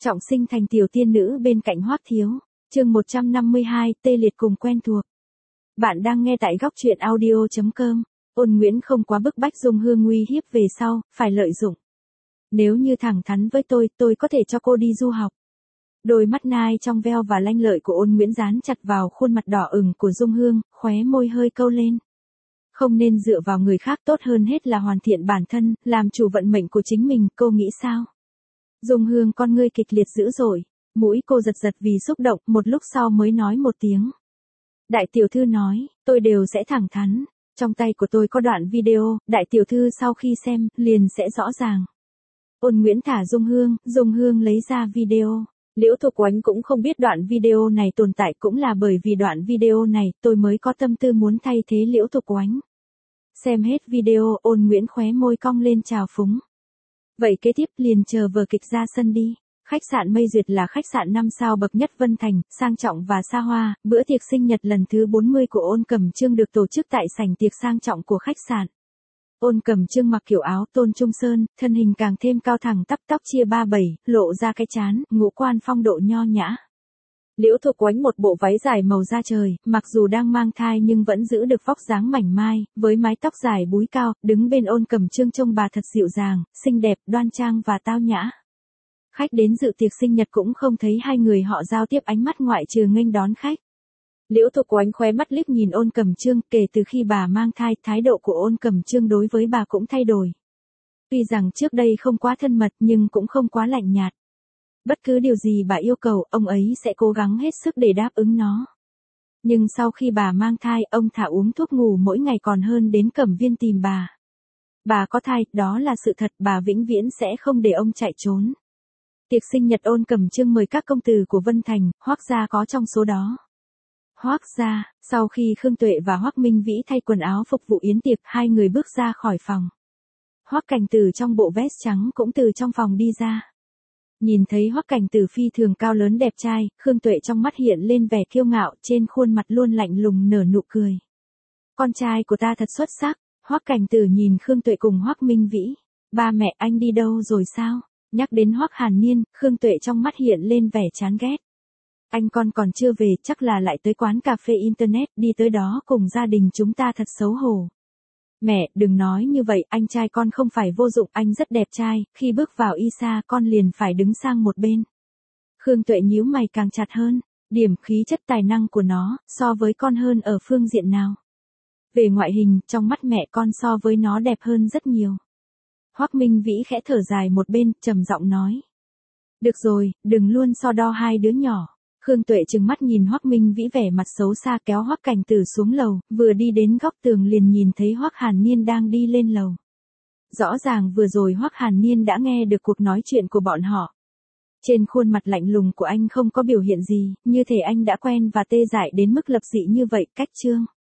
Trọng sinh thành tiểu tiên nữ bên cạnh Hoắc Thiếu. Chương 152, tê liệt cùng quen thuộc. Bạn đang nghe tại góc truyện audio.com. Ôn Nguyễn không quá bức bách Dung Hương nguy hiếp về sau, phải lợi dụng. Nếu như thẳng thắn với tôi có thể cho cô đi du học. Đôi mắt nai trong veo và lanh lợi của Ôn Nguyễn dán chặt vào khuôn mặt đỏ ửng của Dung Hương, khóe môi hơi câu lên. Không nên dựa vào người khác, tốt hơn hết là hoàn thiện bản thân, làm chủ vận mệnh của chính mình, cô nghĩ sao? Dung Hương con ngươi kịch liệt dữ dội, mũi cô giật giật vì xúc động, một lúc sau mới nói một tiếng. Đại tiểu thư nói, tôi đều sẽ thẳng thắn, trong tay của tôi có đoạn video, đại tiểu thư sau khi xem, liền sẽ rõ ràng. Ôn Nguyễn thả Dung Hương lấy ra video. Liễu Thục Oánh cũng không biết đoạn video này tồn tại, cũng là bởi vì đoạn video này tôi mới có tâm tư muốn thay thế Liễu Thục Oánh. Xem hết video, Ôn Nguyễn khóe môi cong lên trào phúng. Vậy kế tiếp liền chờ vở kịch ra sân đi. Khách sạn Mây Duyệt là khách sạn 5 sao bậc nhất Vân Thành, sang trọng và xa hoa, bữa tiệc sinh nhật lần thứ 40 của Ôn Cẩm Trương được tổ chức tại sảnh tiệc sang trọng của khách sạn. Ôn Cẩm Trương mặc kiểu áo tôn trung sơn, thân hình càng thêm cao thẳng, tóc chia 37, lộ ra cái trán, ngũ quan phong độ nho nhã. Liễu Thục Oánh một bộ váy dài màu da trời, mặc dù đang mang thai nhưng vẫn giữ được vóc dáng mảnh mai, với mái tóc dài búi cao, đứng bên Ôn Cẩm Trương trông bà thật dịu dàng, xinh đẹp, đoan trang và tao nhã. Khách đến dự tiệc sinh nhật cũng không thấy hai người họ giao tiếp ánh mắt ngoại trừ nghênh đón khách. Liễu Thục Oánh khóe mắt liếc nhìn Ôn Cẩm Trương, kể từ khi bà mang thai, thái độ của Ôn Cẩm Trương đối với bà cũng thay đổi. Tuy rằng trước đây không quá thân mật nhưng cũng không quá lạnh nhạt. Bất cứ điều gì bà yêu cầu, ông ấy sẽ cố gắng hết sức để đáp ứng nó. Nhưng sau khi bà mang thai, ông thả uống thuốc ngủ mỗi ngày còn hơn đến Cẩm Viên tìm bà. Bà có thai, đó là sự thật, bà vĩnh viễn sẽ không để ông chạy trốn. Tiệc sinh nhật Ôn Cẩm Trương mời các công tử của Vân Thành, Hoắc gia có trong số đó. Hoắc gia, sau khi Khương Tuệ và Hoắc Minh Vĩ thay quần áo phục vụ yến tiệc, hai người bước ra khỏi phòng. Hoắc Cảnh Tử trong bộ vest trắng cũng từ trong phòng đi ra. Nhìn thấy Hoắc Cảnh Tử phi thường cao lớn đẹp trai, Khương Tuệ trong mắt hiện lên vẻ kiêu ngạo, trên khuôn mặt luôn lạnh lùng nở nụ cười. Con trai của ta thật xuất sắc. Hoắc Cảnh Tử nhìn Khương Tuệ cùng Hoắc Minh Vĩ. Ba mẹ anh đi đâu rồi sao? Nhắc đến Hoắc Hàn Niên, Khương Tuệ trong mắt hiện lên vẻ chán ghét. Anh con còn chưa về, chắc là lại tới quán cà phê internet, đi tới đó cùng gia đình chúng ta thật xấu hổ. Mẹ, đừng nói như vậy, anh trai con không phải vô dụng, anh rất đẹp trai, khi bước vào Isa con liền phải đứng sang một bên. Khương Tuệ nhíu mày càng chặt hơn, điểm khí chất tài năng của nó, so với con hơn ở phương diện nào? Về ngoại hình, trong mắt mẹ con so với nó đẹp hơn rất nhiều. Hoắc Minh Vĩ khẽ thở dài một bên, trầm giọng nói. Được rồi, đừng luôn so đo hai đứa nhỏ. Khương Tuệ trừng mắt nhìn Hoắc Minh Vĩ vẻ mặt xấu xa, kéo Hoắc Cảnh Tử xuống lầu, vừa đi đến góc tường liền nhìn thấy Hoắc Hàn Niên đang đi lên lầu. Rõ ràng vừa rồi Hoắc Hàn Niên đã nghe được cuộc nói chuyện của bọn họ. Trên khuôn mặt lạnh lùng của anh không có biểu hiện gì, như thể anh đã quen và tê dại đến mức lập dị như vậy, cách chương.